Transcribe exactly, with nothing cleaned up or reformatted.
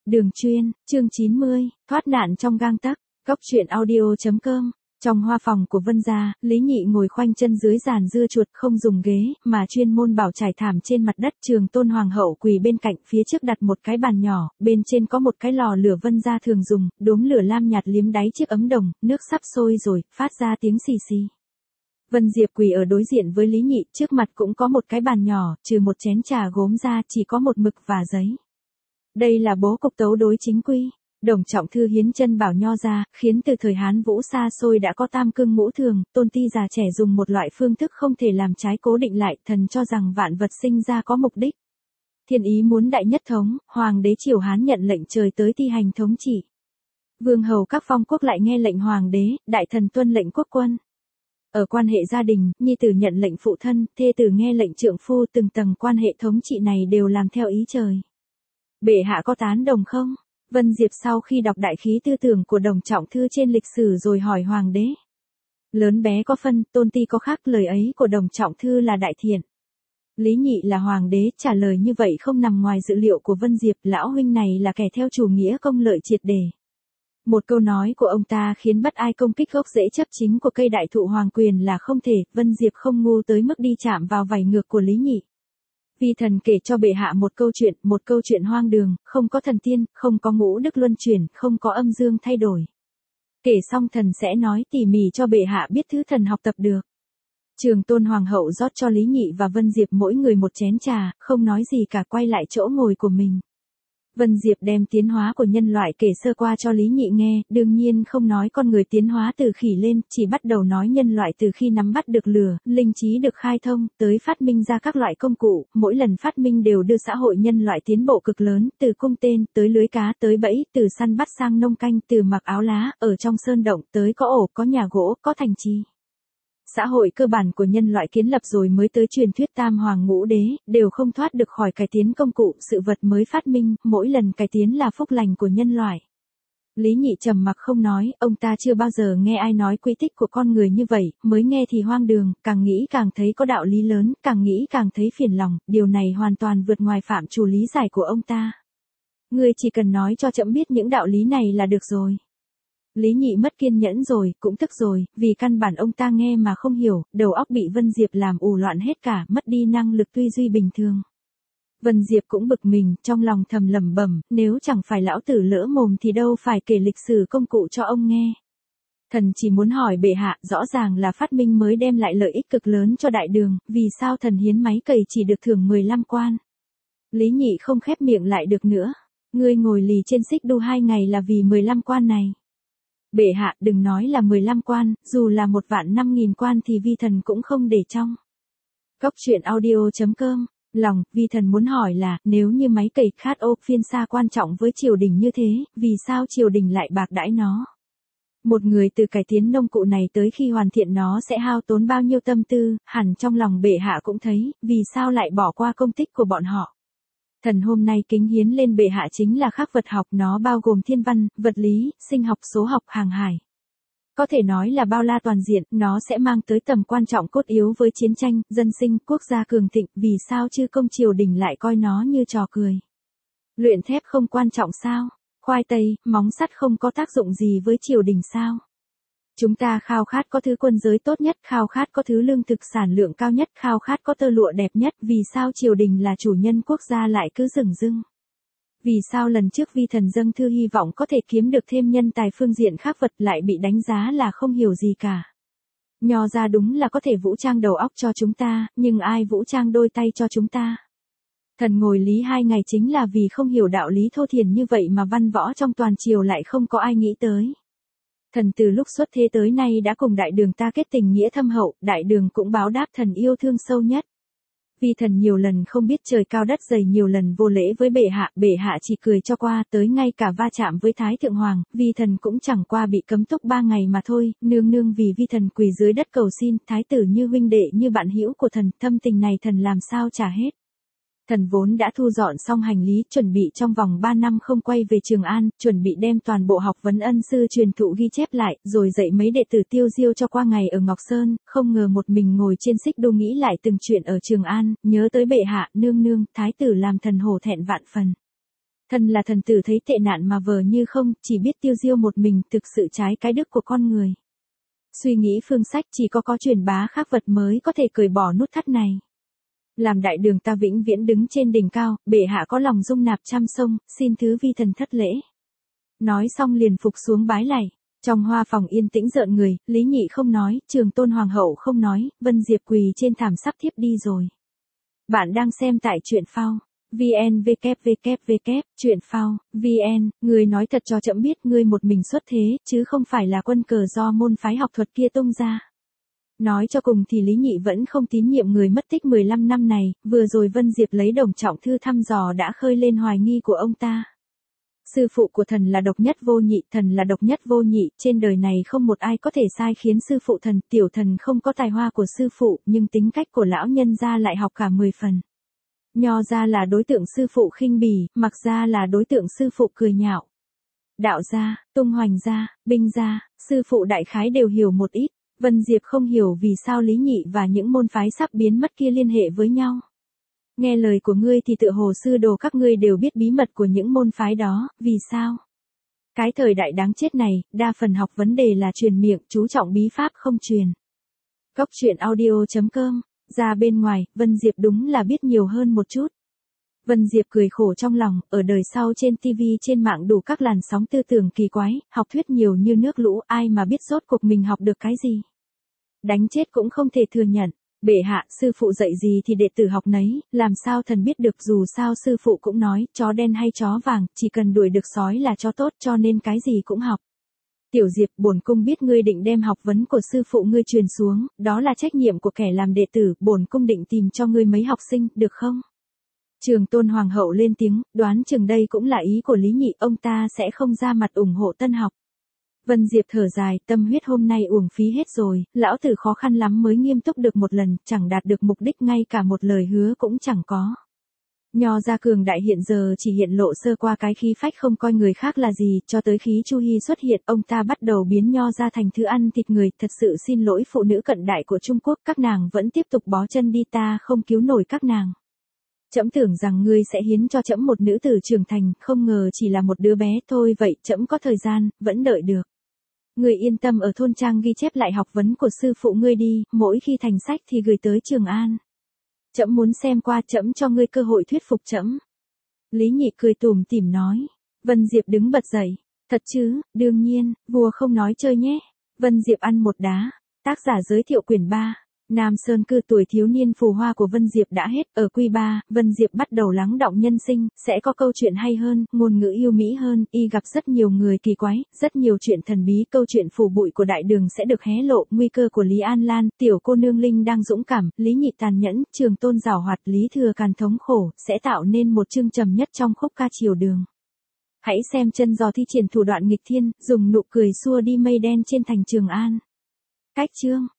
Đường chuyên, chương chín mươi, thoát nạn trong gang tắc, góc truyện audio.com. Trong hoa phòng của Vân gia, Lý Nhị ngồi khoanh chân dưới giàn dưa chuột không dùng ghế, mà chuyên môn bảo trải thảm trên mặt đất. Trường Tôn Hoàng hậu quỳ bên cạnh, phía trước đặt một cái bàn nhỏ, bên trên có một cái lò lửa Vân gia thường dùng, đốm lửa lam nhạt liếm đáy chiếc ấm đồng, nước sắp sôi rồi, phát ra tiếng xì xì. Vân Diệp quỳ ở đối diện với Lý Nhị, trước mặt cũng có một cái bàn nhỏ, trừ một chén trà gốm ra chỉ có một mực và giấy. Đây là bố cục tấu đối chính quy. Đồng Trọng Thư hiến chân bảo nho ra, khiến từ thời Hán Vũ xa xôi đã có tam cương ngũ thường, tôn ti già trẻ dùng một loại phương thức không thể làm trái cố định lại, thần cho rằng vạn vật sinh ra có mục đích. Thiên ý muốn đại nhất thống, hoàng đế triều Hán nhận lệnh trời tới thi hành thống trị. Vương hầu các phong quốc lại nghe lệnh hoàng đế, đại thần tuân lệnh quốc quân. Ở quan hệ gia đình, nhi tử nhận lệnh phụ thân, thê tử nghe lệnh trượng phu, từng tầng quan hệ thống trị này đều làm theo ý trời. Bệ hạ có tán đồng không? Vân Diệp sau khi đọc đại khí tư tưởng của Đồng Trọng Thư trên lịch sử rồi hỏi hoàng đế. Lớn bé có phân, tôn ti có khác, lời ấy của Đồng Trọng Thư là đại thiện. Lý Nhị là hoàng đế, trả lời như vậy không nằm ngoài dự liệu của Vân Diệp, lão huynh này là kẻ theo chủ nghĩa công lợi triệt để. Một câu nói của ông ta khiến bất ai công kích gốc rễ chấp chính của cây đại thụ hoàng quyền là không thể. Vân Diệp không ngu tới mức đi chạm vào vảy ngược của Lý Nhị. Vi thần kể cho bệ hạ một câu chuyện, một câu chuyện hoang đường, không có thần tiên, không có ngũ đức luân chuyển, không có âm dương thay đổi. Kể xong thần sẽ nói tỉ mỉ cho bệ hạ biết thứ thần học tập được. Trường Tôn Hoàng hậu rót cho Lý Nhị và Vân Diệp mỗi người một chén trà, không nói gì cả, quay lại chỗ ngồi của mình. Vân Diệp đem tiến hóa của nhân loại kể sơ qua cho Lý Nhị nghe, đương nhiên không nói con người tiến hóa từ khỉ lên, chỉ bắt đầu nói nhân loại từ khi nắm bắt được lửa, linh trí được khai thông, tới phát minh ra các loại công cụ, mỗi lần phát minh đều đưa xã hội nhân loại tiến bộ cực lớn, từ cung tên, tới lưới cá, tới bẫy, từ săn bắt sang nông canh, từ mặc áo lá, ở trong sơn động, tới có ổ, có nhà gỗ, có thành trì. Xã hội cơ bản của nhân loại kiến lập rồi mới tới truyền thuyết tam hoàng ngũ đế, đều không thoát được khỏi cải tiến công cụ, sự vật mới phát minh, mỗi lần cải tiến là phúc lành của nhân loại. Lý Nhị trầm mặc không nói, ông ta chưa bao giờ nghe ai nói quy tích của con người như vậy, mới nghe thì hoang đường, càng nghĩ càng thấy có đạo lý lớn, càng nghĩ càng thấy phiền lòng, điều này hoàn toàn vượt ngoài phạm trù lý giải của ông ta. Ngươi chỉ cần nói cho trẫm biết những đạo lý này là được rồi. Lý Nhị mất kiên nhẫn rồi, cũng tức rồi, vì căn bản ông ta nghe mà không hiểu, đầu óc bị Vân Diệp làm ù loạn hết cả, mất đi năng lực tư duy bình thường. Vân Diệp cũng bực mình, trong lòng thầm lẩm bẩm, nếu chẳng phải lão tử lỡ mồm thì đâu phải kể lịch sử công cụ cho ông nghe. Thần chỉ muốn hỏi bệ hạ, rõ ràng là phát minh mới đem lại lợi ích cực lớn cho đại đường, vì sao thần hiến máy cày chỉ được thưởng mười lăm quan? Lý Nhị không khép miệng lại được nữa. Ngươi ngồi lì trên xích đu hai ngày là vì mười lăm quan này. Bệ hạ, đừng nói là mười lăm quan, dù là một vạn năm nghìn quan thì vi thần cũng không để trong. Góc truyện audio.com. Lòng, vi thần muốn hỏi là, nếu như máy cày khát ô phiên xa quan trọng với triều đình như thế, vì sao triều đình lại bạc đãi nó? Một người từ cải tiến nông cụ này tới khi hoàn thiện nó sẽ hao tốn bao nhiêu tâm tư, hẳn trong lòng bệ hạ cũng thấy, vì sao lại bỏ qua công tích của bọn họ? Thần hôm nay kính hiến lên bệ hạ chính là khắc vật học, nó bao gồm thiên văn, vật lý, sinh học, số học, hàng hải. Có thể nói là bao la toàn diện, nó sẽ mang tới tầm quan trọng cốt yếu với chiến tranh, dân sinh, quốc gia cường thịnh, vì sao chư công triều đình lại coi nó như trò cười. Luyện thép không quan trọng sao? Khoai tây, móng sắt không có tác dụng gì với triều đình sao? Chúng ta khao khát có thứ quân giới tốt nhất, khao khát có thứ lương thực sản lượng cao nhất, khao khát có tơ lụa đẹp nhất, vì sao triều đình là chủ nhân quốc gia lại cứ dửng dưng? Vì sao lần trước vi thần dâng thư hy vọng có thể kiếm được thêm nhân tài phương diện khác vật lại bị đánh giá là không hiểu gì cả? Nho ra đúng là có thể vũ trang đầu óc cho chúng ta, nhưng ai vũ trang đôi tay cho chúng ta? Thần ngồi lý hai ngày chính là vì không hiểu đạo lý thô thiển như vậy mà văn võ trong toàn triều lại không có ai nghĩ tới. Thần từ lúc xuất thế tới nay đã cùng đại đường ta kết tình nghĩa thâm hậu, đại đường cũng báo đáp thần yêu thương sâu nhất. Vì thần nhiều lần không biết trời cao đất dày, nhiều lần vô lễ với bệ hạ, bệ hạ chỉ cười cho qua, tới ngay cả va chạm với Thái Thượng Hoàng, vì thần cũng chẳng qua bị cấm túc ba ngày mà thôi, nương nương vì vi thần quỳ dưới đất cầu xin, thái tử như huynh đệ như bạn hữu của thần, thâm tình này thần làm sao trả hết. Thần vốn đã thu dọn xong hành lý, chuẩn bị trong vòng ba năm không quay về Trường An, chuẩn bị đem toàn bộ học vấn ân sư truyền thụ ghi chép lại, rồi dạy mấy đệ tử tiêu diêu cho qua ngày ở Ngọc Sơn, không ngờ một mình ngồi trên xích đu nghĩ lại từng chuyện ở Trường An, nhớ tới bệ hạ, nương nương, thái tử làm thần hổ thẹn vạn phần. Thần là thần tử thấy tệ nạn mà vờ như không, chỉ biết tiêu diêu một mình, thực sự trái cái đức của con người. Suy nghĩ phương sách chỉ có có truyền bá khác vật mới có thể cởi bỏ nút thắt này. Làm đại đường ta vĩnh viễn đứng trên đỉnh cao, bệ hạ có lòng dung nạp trăm sông, xin thứ vi thần thất lễ. Nói xong liền phục xuống bái lạy. Trong hoa phòng yên tĩnh rợn người, Lý Nhị không nói, Trường Tôn Hoàng hậu không nói, Vân Diệp quỳ trên thảm sắp thiếp đi rồi. Bạn đang xem tại truyện phao. vn www truyện phao vn, người nói thật cho trẫm biết ngươi một mình xuất thế, chứ không phải là quân cờ do môn phái học thuật kia tung ra. Nói cho cùng thì Lý Nhị vẫn không tín nhiệm người mất tích mười lăm năm này, vừa rồi Vân Diệp lấy Đồng Trọng Thư thăm dò đã khơi lên hoài nghi của ông ta. Sư phụ của thần là độc nhất vô nhị, thần là độc nhất vô nhị, trên đời này không một ai có thể sai khiến sư phụ thần, tiểu thần không có tài hoa của sư phụ, nhưng tính cách của lão nhân gia lại học cả mười phần. Nho gia là đối tượng sư phụ khinh bỉ, Mặc gia là đối tượng sư phụ cười nhạo. Đạo gia, Tung Hoành gia, Binh gia, sư phụ đại khái đều hiểu một ít. Vân Diệp không hiểu vì sao Lý Nhị và những môn phái sắp biến mất kia liên hệ với nhau. Nghe lời của ngươi thì tự hồ sư đồ các ngươi đều biết bí mật của những môn phái đó, vì sao? Cái thời đại đáng chết này, đa phần học vấn đề là truyền miệng, chú trọng bí pháp không truyền. Cốc truyện audio chấm com, ra bên ngoài, Vân Diệp đúng là biết nhiều hơn một chút. Vân Diệp cười khổ trong lòng, ở đời sau trên ti vi trên mạng đủ các làn sóng tư tưởng kỳ quái, học thuyết nhiều như nước lũ, ai mà biết rốt cuộc mình học được cái gì. Đánh chết cũng không thể thừa nhận. Bệ hạ, sư phụ dạy gì thì đệ tử học nấy, làm sao thần biết được, dù sao sư phụ cũng nói, chó đen hay chó vàng, chỉ cần đuổi được sói là chó tốt, cho nên cái gì cũng học. Tiểu Diệp, bổn cung biết ngươi định đem học vấn của sư phụ ngươi truyền xuống, đó là trách nhiệm của kẻ làm đệ tử, bổn cung định tìm cho ngươi mấy học sinh, được không? Trường Tôn Hoàng hậu lên tiếng, đoán chừng đây cũng là ý của Lý Nhị, ông ta sẽ không ra mặt ủng hộ tân học. Vân Diệp thở dài, tâm huyết hôm nay uổng phí hết rồi, lão tử khó khăn lắm mới nghiêm túc được một lần, chẳng đạt được mục đích, ngay cả một lời hứa cũng chẳng có. Nho gia cường đại hiện giờ chỉ hiện lộ sơ qua cái khí phách không coi người khác là gì, cho tới khí Chu Hy xuất hiện, ông ta bắt đầu biến nho gia thành thứ ăn thịt người, thật sự xin lỗi phụ nữ cận đại của Trung Quốc, các nàng vẫn tiếp tục bó chân đi, ta không cứu nổi các nàng. Trẫm tưởng rằng ngươi sẽ hiến cho trẫm một nữ tử trưởng thành, không ngờ chỉ là một đứa bé thôi, vậy trẫm có thời gian, vẫn đợi được. Ngươi yên tâm ở thôn trang ghi chép lại học vấn của sư phụ ngươi đi, mỗi khi thành sách thì gửi tới Trường An. Trẫm muốn xem qua, trẫm cho ngươi cơ hội thuyết phục trẫm. Lý Nhị cười tủm tỉm nói. Vân Diệp đứng bật dậy. Thật chứ, đương nhiên, vua không nói chơi nhé. Vân Diệp ăn một đá. Tác giả giới thiệu quyển ba. Nam Sơn cư tuổi thiếu niên phù hoa của Vân Diệp đã hết, ở quy ba, Vân Diệp bắt đầu lắng đọng nhân sinh, sẽ có câu chuyện hay hơn, ngôn ngữ yêu mỹ hơn, y gặp rất nhiều người kỳ quái, rất nhiều chuyện thần bí, câu chuyện phù bụi của đại đường sẽ được hé lộ, nguy cơ của Lý An Lan, tiểu cô nương Linh đang dũng cảm, Lý Nhị tàn nhẫn, Trường Tôn giảo hoạt, Lý Thừa Càn thống khổ, sẽ tạo nên một chương trầm nhất trong khúc ca triều đường. Hãy xem chân giò thi triển thủ đoạn nghịch thiên, dùng nụ cười xua đi mây đen trên thành Trường An. Cách chương